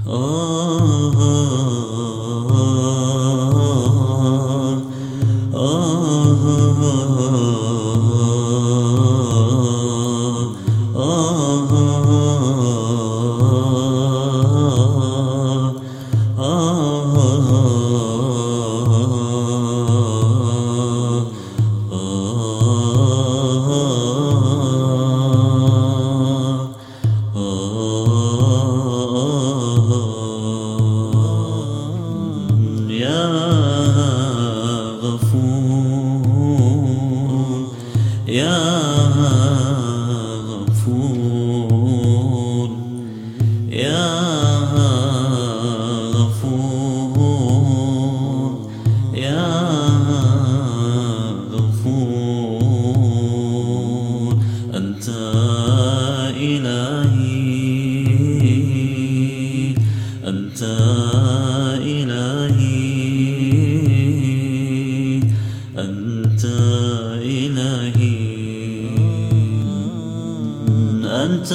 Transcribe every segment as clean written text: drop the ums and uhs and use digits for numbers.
يا غفور يا غفور يا غفور يا غفور أنت إلهي أنت إلهي أنت إلهي أنت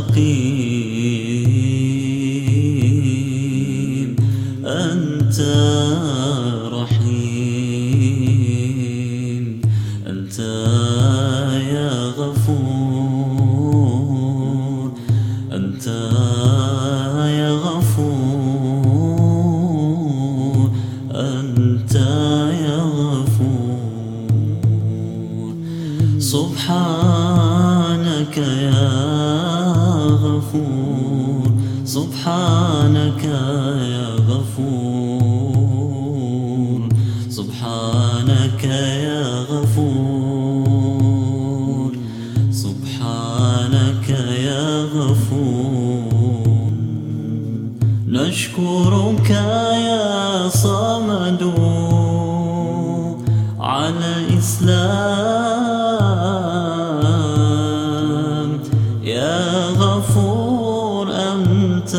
رقيب أنت رحيم أنت يا غفور أنت يا غفور أنت يا غفور سبحانك يا غفور سبحانك يا غفور سبحانك يا غفور سبحانك يا غفور نشكرك يا صمد على الإسلام يا غفور أنت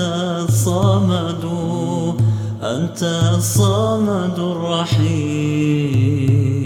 الصمد أنت الصمد الرحيم